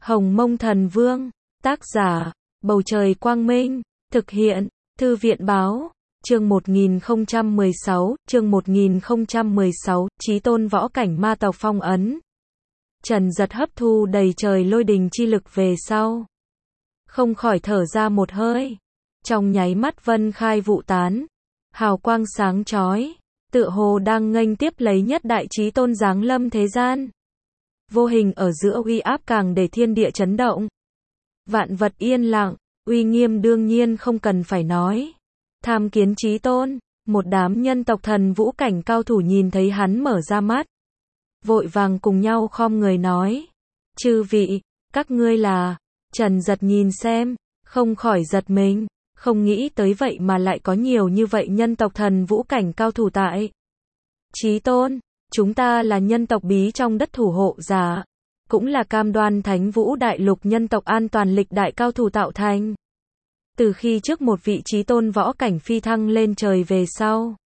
Hồng Mông Thần Vương, tác giả, Bầu Trời Quang Minh, thực hiện, Thư viện Báo, chương 1016, Chí Tôn Võ Cảnh Ma Tộc phong ấn. Trần Dật hấp thu đầy trời lôi đình chi lực về sau, không khỏi thở ra một hơi. Trong nháy mắt vân khai vụ tán, hào quang sáng chói, tựa hồ đang nghênh tiếp lấy nhất đại Chí Tôn giáng lâm thế gian. Vô hình ở giữa uy áp càng để thiên địa chấn động. Vạn vật yên lặng, uy nghiêm đương nhiên không cần phải nói. Tham kiến Chí Tôn, một đám nhân tộc thần vũ cảnh cao thủ nhìn thấy hắn mở ra mắt, vội vàng cùng nhau khom người nói: "Chư vị, các ngươi là?" Trần Dật nhìn xem, không khỏi giật mình, không nghĩ tới vậy mà lại có nhiều như vậy nhân tộc thần vũ cảnh cao thủ tại. "Chí Tôn, chúng ta là nhân tộc bí trong đất thủ hộ giả, cũng là cam đoan Thánh Vũ Đại Lục nhân tộc an toàn lịch đại cao thủ tạo thành. Từ khi trước một vị Chí Tôn võ cảnh phi thăng lên trời về sau,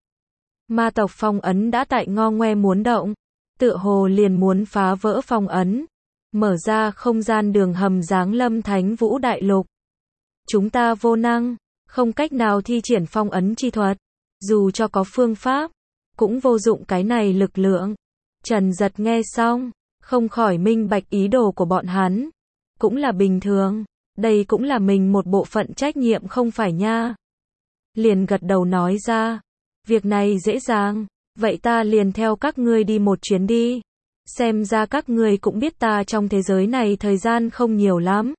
ma tộc phong ấn đã tại ngo ngoe muốn động, tựa hồ liền muốn phá vỡ phong ấn, mở ra không gian đường hầm giáng lâm Thánh Vũ Đại Lục. Chúng ta vô năng, không cách nào thi triển phong ấn chi thuật, dù cho có phương pháp, cũng vô dụng cái này lực lượng." Trần Dật nghe xong, không khỏi minh bạch ý đồ của bọn hắn. Cũng là bình thường, đây cũng là mình một bộ phận trách nhiệm không phải nha. Liền gật đầu nói ra: "Việc này dễ dàng, vậy ta liền theo các ngươi đi một chuyến đi. Xem ra các ngươi cũng biết ta trong thế giới này thời gian không nhiều lắm.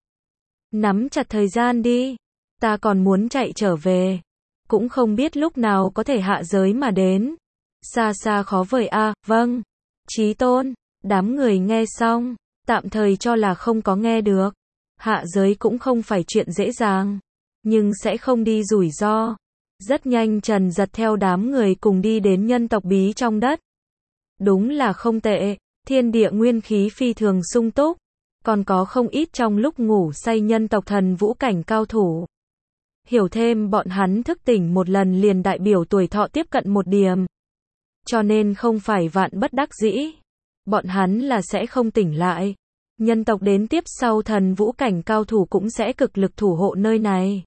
Nắm chặt thời gian đi, ta còn muốn chạy trở về, cũng không biết lúc nào có thể hạ giới mà đến. Xa xa khó vời a." "Vâng, Chí Tôn." Đám người nghe xong, tạm thời cho là không có nghe được. Hạ giới cũng không phải chuyện dễ dàng, nhưng sẽ không đi rủi ro. Rất nhanh Trần Dật theo đám người cùng đi đến nhân tộc bí trong đất. Đúng là không tệ, thiên địa nguyên khí phi thường sung túc, còn có không ít trong lúc ngủ say nhân tộc thần vũ cảnh cao thủ. Hiểu thêm bọn hắn thức tỉnh một lần liền đại biểu tuổi thọ tiếp cận một điểm. Cho nên không phải vạn bất đắc dĩ, bọn hắn là sẽ không tỉnh lại. Nhân tộc đến tiếp sau thần vũ cảnh cao thủ cũng sẽ cực lực thủ hộ nơi này.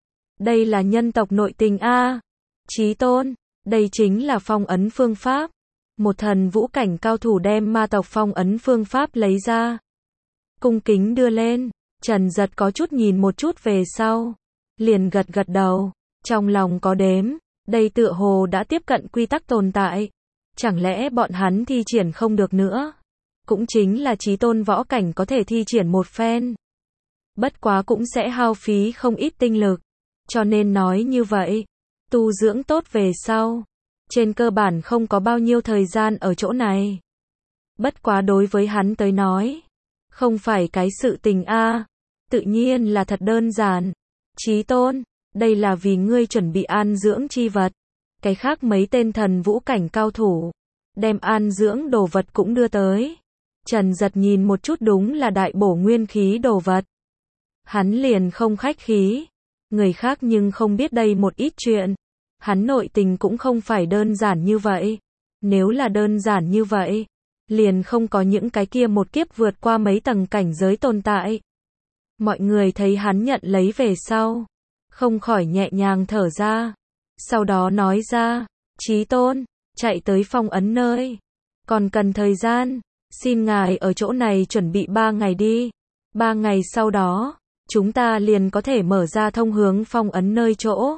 Đây là nhân tộc nội tình a. Chí Tôn, đây chính là phong ấn phương pháp. Một thần vũ cảnh cao thủ đem ma tộc phong ấn phương pháp lấy ra, cung kính đưa lên. Trần Dật có chút nhìn một chút về sau, liền gật gật đầu, trong lòng có đếm, đây tựa hồ đã tiếp cận quy tắc tồn tại. Chẳng lẽ bọn hắn thi triển không được nữa? Cũng chính là Chí Tôn võ cảnh có thể thi triển một phen, bất quá cũng sẽ hao phí không ít tinh lực. Cho nên nói như vậy, tu dưỡng tốt về sau, trên cơ bản không có bao nhiêu thời gian ở chỗ này. Bất quá đối với hắn tới nói, không phải cái sự tình a, tự nhiên là thật đơn giản. "Chí Tôn, đây là vì ngươi chuẩn bị an dưỡng chi vật." Cái khác mấy tên thần vũ cảnh cao thủ đem an dưỡng đồ vật cũng đưa tới. Trần Dật nhìn một chút, đúng là đại bổ nguyên khí đồ vật. Hắn liền không khách khí. Người khác nhưng không biết đây một ít chuyện. Hắn nội tình cũng không phải đơn giản như vậy. Nếu là đơn giản như vậy, liền không có những cái kia một kiếp vượt qua mấy tầng cảnh giới tồn tại. Mọi người thấy hắn nhận lấy về sau, không khỏi nhẹ nhàng thở ra. Sau đó nói ra: "Chí Tôn, chạy tới phong ấn nơi, còn cần thời gian, xin ngài ở chỗ này chuẩn bị 3 ngày đi. 3 ngày sau đó, chúng ta liền có thể mở ra thông hướng phong ấn nơi chỗ."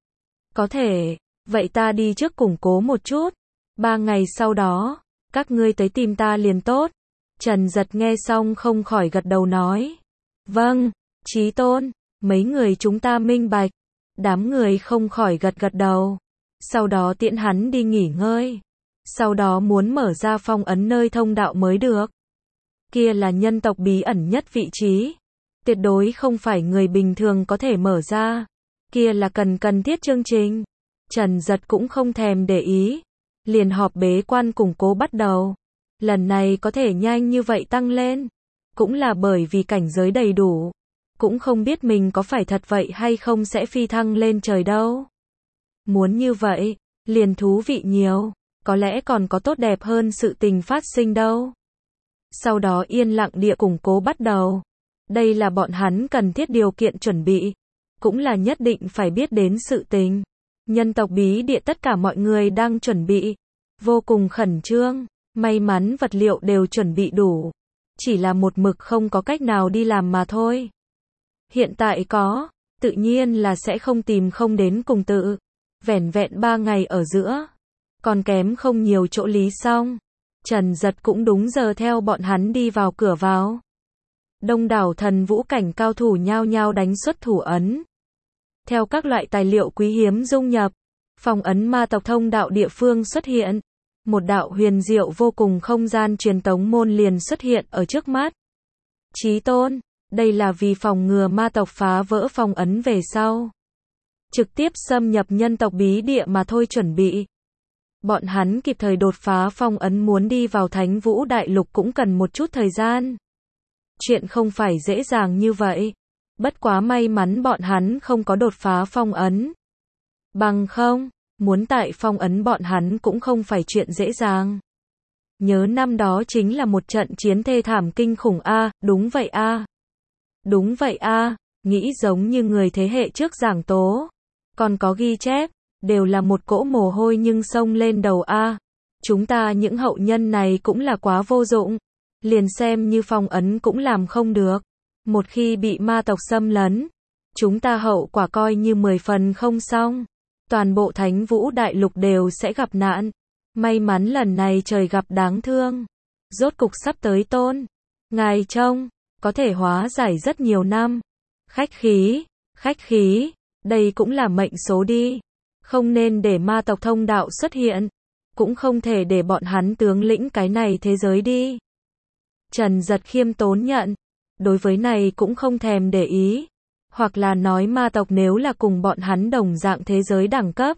"Có thể, vậy ta đi trước củng cố một chút. 3 ngày sau đó, các ngươi tới tìm ta liền tốt." Trần Dật nghe xong không khỏi gật đầu nói: "Vâng, Chí Tôn, mấy người chúng ta minh bạch." Đám người không khỏi gật gật đầu. Sau đó tiễn hắn đi nghỉ ngơi. Sau đó muốn mở ra phong ấn nơi thông đạo mới được. Kia là nhân tộc bí ẩn nhất vị trí, tuyệt đối không phải người bình thường có thể mở ra. Kia là cần thiết chương trình. Trần Dật cũng không thèm để ý, liền họp bế quan củng cố bắt đầu. Lần này có thể nhanh như vậy tăng lên, cũng là bởi vì cảnh giới đầy đủ. Cũng không biết mình có phải thật vậy hay không sẽ phi thăng lên trời đâu. Muốn như vậy, liền thú vị nhiều, có lẽ còn có tốt đẹp hơn sự tình phát sinh đâu. Sau đó yên lặng địa củng cố bắt đầu. Đây là bọn hắn cần thiết điều kiện chuẩn bị, cũng là nhất định phải biết đến sự tình. Nhân tộc bí địa tất cả mọi người đang chuẩn bị, vô cùng khẩn trương, may mắn vật liệu đều chuẩn bị đủ, chỉ là một mực không có cách nào đi làm mà thôi. Hiện tại có, tự nhiên là sẽ không tìm không đến cùng tự. Vẻn vẹn 3 ngày ở giữa, còn kém không nhiều chỗ lý xong. Trần Giật cũng đúng giờ theo bọn hắn đi vào cửa vào. Đông đảo thần vũ cảnh cao thủ nhao nhao đánh xuất thủ ấn. Theo các loại tài liệu quý hiếm dung nhập, phong ấn ma tộc thông đạo địa phương xuất hiện. Một đạo huyền diệu vô cùng không gian truyền tống môn liền xuất hiện ở trước mắt. Chí tôn, đây là vì phòng ngừa ma tộc phá vỡ phong ấn về sau, trực tiếp xâm nhập nhân tộc bí địa mà thôi chuẩn bị. Bọn hắn kịp thời đột phá phong ấn muốn đi vào Thánh Vũ Đại Lục cũng cần một chút thời gian. Chuyện không phải dễ dàng như vậy. Bất quá may mắn bọn hắn không có đột phá phong ấn. Bằng không, muốn tại phong ấn bọn hắn cũng không phải chuyện dễ dàng. Nhớ năm đó chính là một trận chiến thê thảm kinh khủng a, đúng vậy a. Đúng vậy a, nghĩ giống như người thế hệ trước giảng tố. Còn có ghi chép, đều là một cỗ mồ hôi nhưng xông lên đầu a. Chúng ta những hậu nhân này cũng là quá vô dụng. Liền xem như phong ấn cũng làm không được. Một khi bị ma tộc xâm lấn, chúng ta hậu quả coi như 10 phần không xong. Toàn bộ Thánh Vũ Đại Lục đều sẽ gặp nạn. May mắn lần này trời gặp đáng thương. Rốt cục sắp tới tôn. Ngài trông, có thể hóa giải rất nhiều năm. Khách khí, đây cũng là mệnh số đi. Không nên để ma tộc thông đạo xuất hiện. Cũng không thể để bọn hắn tướng lĩnh cái này thế giới đi. Trần Giật khiêm tốn nhận. Đối với này cũng không thèm để ý. Hoặc là nói ma tộc nếu là cùng bọn hắn đồng dạng thế giới đẳng cấp,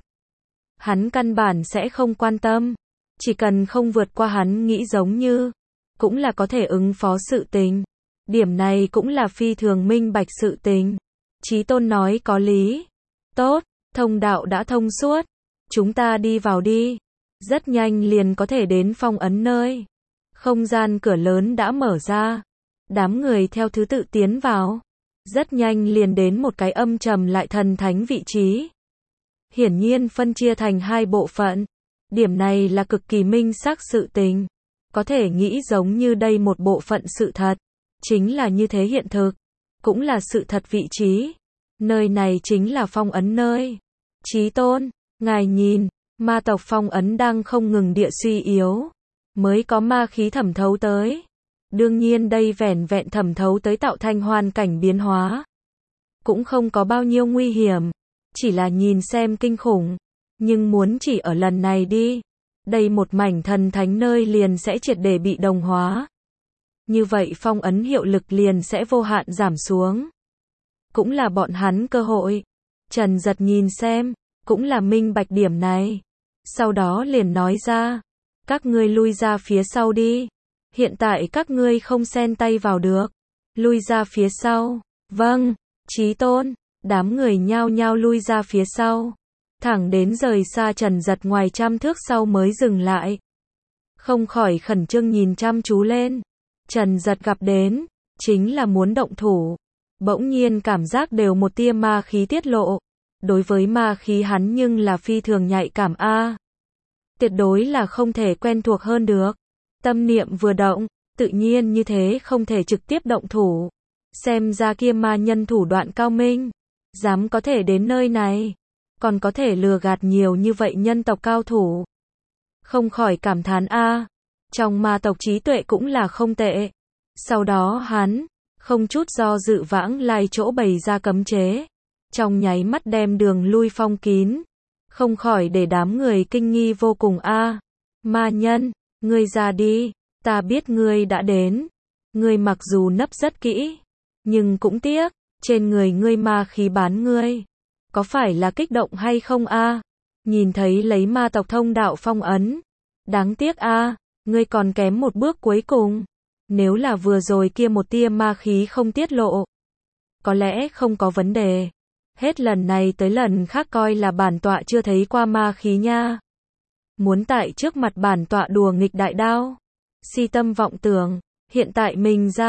hắn căn bản sẽ không quan tâm. Chỉ cần không vượt qua hắn nghĩ giống như, cũng là có thể ứng phó sự tình. Điểm này cũng là phi thường minh bạch sự tình. Chí tôn nói có lý. Tốt, thông đạo đã thông suốt. Chúng ta đi vào đi. Rất nhanh liền có thể đến phong ấn nơi. Không gian cửa lớn đã mở ra. Đám người theo thứ tự tiến vào. Rất nhanh liền đến một cái âm trầm lại thần thánh vị trí. Hiển nhiên phân chia thành hai bộ phận. Điểm này là cực kỳ minh xác sự tình. Có thể nghĩ giống như đây một bộ phận sự thật. Chính là như thế hiện thực. Cũng là sự thật vị trí. Nơi này chính là phong ấn nơi. Chí tôn, ngài nhìn, ma tộc phong ấn đang không ngừng địa suy yếu. Mới có ma khí thẩm thấu tới. Đương nhiên đây vẻn vẹn thẩm thấu tới tạo thành hoàn cảnh biến hóa. Cũng không có bao nhiêu nguy hiểm. Chỉ là nhìn xem kinh khủng. Nhưng muốn chỉ ở lần này đi. Đây một mảnh thần thánh nơi liền sẽ triệt để bị đồng hóa. Như vậy phong ấn hiệu lực liền sẽ vô hạn giảm xuống. Cũng là bọn hắn cơ hội. Trần Giật nhìn xem. Cũng là minh bạch điểm này. Sau đó liền nói ra. Các ngươi lui ra phía sau đi. Hiện tại các ngươi không xen tay vào được. Lui ra phía sau. Vâng, Chí tôn. Đám người nhao nhao lui ra phía sau. Thẳng đến rời xa Trần Giật ngoài 100 thước sau mới dừng lại. Không khỏi khẩn trương nhìn chăm chú lên. Trần Giật gặp đến, chính là muốn động thủ. Bỗng nhiên cảm giác đều một tia ma khí tiết lộ. Đối với ma khí hắn nhưng là phi thường nhạy cảm a. Tuyệt đối là không thể quen thuộc hơn được. Tâm niệm vừa động, tự nhiên như thế không thể trực tiếp động thủ. Xem ra kia ma nhân thủ đoạn cao minh. Dám có thể đến nơi này. Còn có thể lừa gạt nhiều như vậy nhân tộc cao thủ. Không khỏi cảm thán a. Trong ma tộc trí tuệ cũng là không tệ. Sau đó hắn, không chút do dự vãng lai chỗ bày ra cấm chế. Trong nháy mắt đem đường lui phong kín. Không khỏi để đám người kinh nghi vô cùng a. Ma nhân, ngươi ra đi, ta biết ngươi đã đến. Ngươi mặc dù nấp rất kỹ, nhưng cũng tiếc, trên người ngươi ma khí bán ngươi. Có phải là kích động hay không a? Nhìn thấy lấy ma tộc thông đạo phong ấn. Đáng tiếc a, ngươi còn kém một bước cuối cùng. Nếu là vừa rồi kia một tia ma khí không tiết lộ, có lẽ không có vấn đề. Hết lần này tới lần khác coi là bản tọa chưa thấy qua ma khí nha. Muốn tại trước mặt bản tọa đùa nghịch đại đao. Si tâm vọng tưởng, hiện tại mình ra,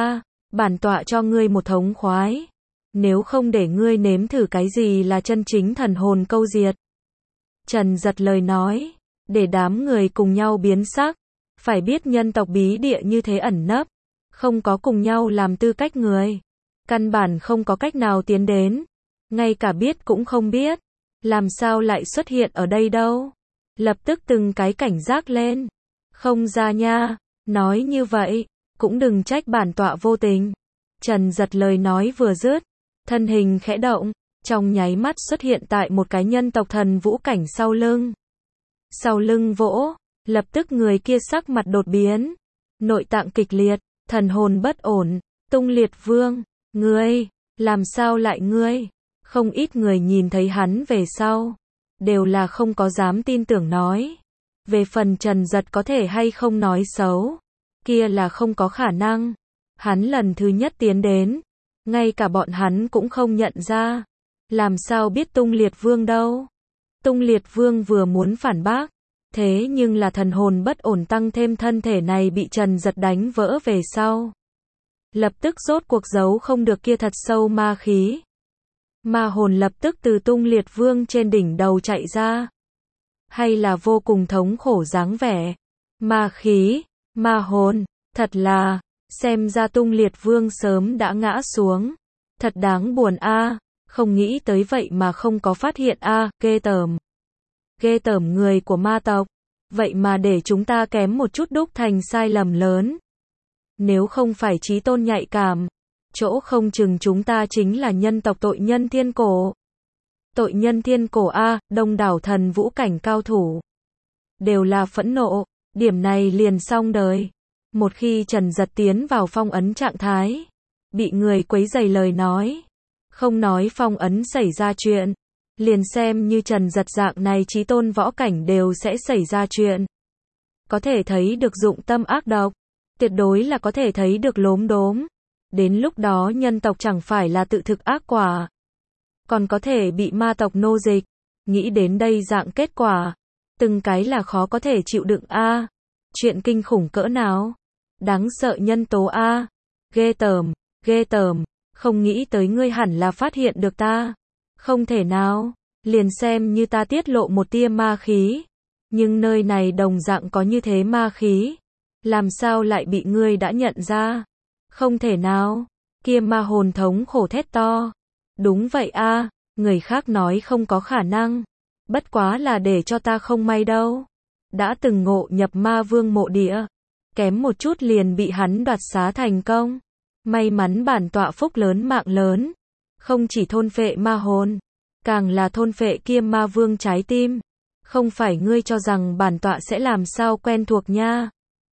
Bản tọa cho ngươi một thống khoái. Nếu không để ngươi nếm thử cái gì là chân chính thần hồn câu diệt. Trần Giật lời nói, để đám người cùng nhau biến sắc. Phải biết nhân tộc bí địa như thế ẩn nấp, không có cùng nhau làm tư cách người. Căn bản không có cách nào tiến đến. Ngay cả biết cũng không biết. Làm sao lại xuất hiện ở đây đâu. Lập tức từng cái cảnh giác lên. Không ra nha. Nói như vậy, cũng đừng trách bản tọa vô tình. Trần Giật lời nói vừa dứt, thân hình khẽ động, trong nháy mắt xuất hiện tại một cái nhân tộc thần vũ cảnh sau lưng. Sau lưng vỗ, lập tức người kia sắc mặt đột biến, nội tạng kịch liệt, thần hồn bất ổn, Tung Liệt Vương, ngươi, làm sao lại ngươi? Không ít người nhìn thấy hắn về sau, đều là không có dám tin tưởng nói. Về phần Trần Giật có thể hay không nói xấu, kia là không có khả năng. Hắn lần thứ nhất tiến đến, ngay cả bọn hắn cũng không nhận ra. Làm sao biết Tung Liệt Vương đâu? Tung Liệt Vương vừa muốn phản bác, thế nhưng là thần hồn bất ổn tăng thêm thân thể này bị Trần Giật đánh vỡ về sau. Lập tức rốt cuộc giấu không được kia thật sâu ma khí. Ma hồn lập tức từ Tung Liệt Vương trên đỉnh đầu chạy ra. Hay là vô cùng thống khổ dáng vẻ. Ma khí, ma hồn, thật là, xem ra Tung Liệt Vương sớm đã ngã xuống. Thật đáng buồn a, không nghĩ tới vậy mà không có phát hiện a, ghê tởm. Ghê tởm người của ma tộc, vậy mà để chúng ta kém một chút đúc thành sai lầm lớn. Nếu không phải trí tôn nhạy cảm, chỗ không chừng chúng ta chính là nhân tộc tội nhân thiên cổ. Tội nhân thiên cổ a, đông đảo thần vũ cảnh cao thủ. Đều là phẫn nộ, điểm này liền xong đời. Một khi Trần Giật tiến vào phong ấn trạng thái, bị người quấy rầy lời nói, không nói phong ấn xảy ra chuyện, liền xem như Trần Giật dạng này chí tôn võ cảnh đều sẽ xảy ra chuyện. Có thể thấy được dụng tâm ác độc, tuyệt đối là có thể thấy được lốm đốm. Đến lúc đó nhân tộc chẳng phải là tự thực ác quả, còn có thể bị ma tộc nô dịch. Nghĩ đến đây dạng kết quả, từng cái là khó có thể chịu đựng a. Chuyện kinh khủng cỡ nào, đáng sợ nhân tố a. Ghê tởm, không nghĩ tới ngươi hẳn là phát hiện được ta. Không thể nào, liền xem như ta tiết lộ một tia ma khí, nhưng nơi này đồng dạng có như thế ma khí, làm sao lại bị ngươi đã nhận ra? Không thể nào. Kia ma hồn thống khổ thét to. Đúng vậy a, người khác nói không có khả năng, bất quá là để cho ta không may đâu. Đã từng ngộ nhập ma vương mộ địa, kém một chút liền bị hắn đoạt xá thành công. May mắn bản tọa phúc lớn mạng lớn, không chỉ thôn phệ ma hồn, càng là thôn phệ kia ma vương trái tim. Không phải ngươi cho rằng bản tọa sẽ làm sao quen thuộc nha.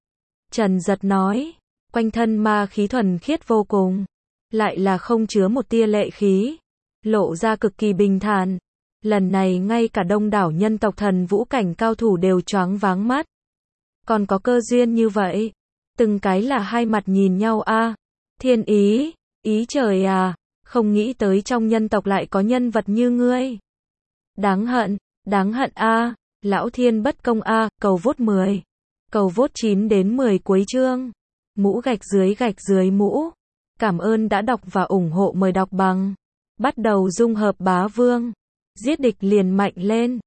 Trần Giật nói, quanh thân ma khí thuần khiết vô cùng, lại là không chứa một tia lệ khí, lộ ra cực kỳ bình thản. Lần này ngay cả đông đảo nhân tộc thần vũ cảnh cao thủ đều choáng váng mắt. Còn có cơ duyên như vậy, từng cái là hai mặt nhìn nhau a. Thiên ý, ý trời à, không nghĩ tới trong nhân tộc lại có nhân vật như ngươi. Đáng hận a, lão thiên bất công a, cầu vote 10. Cầu vote 9 đến 10 cuối chương. Mũ gạch dưới mũ. Cảm ơn đã đọc và ủng hộ, mời đọc bằng. Bắt đầu dung hợp bá vương. Giết địch liền mạnh lên.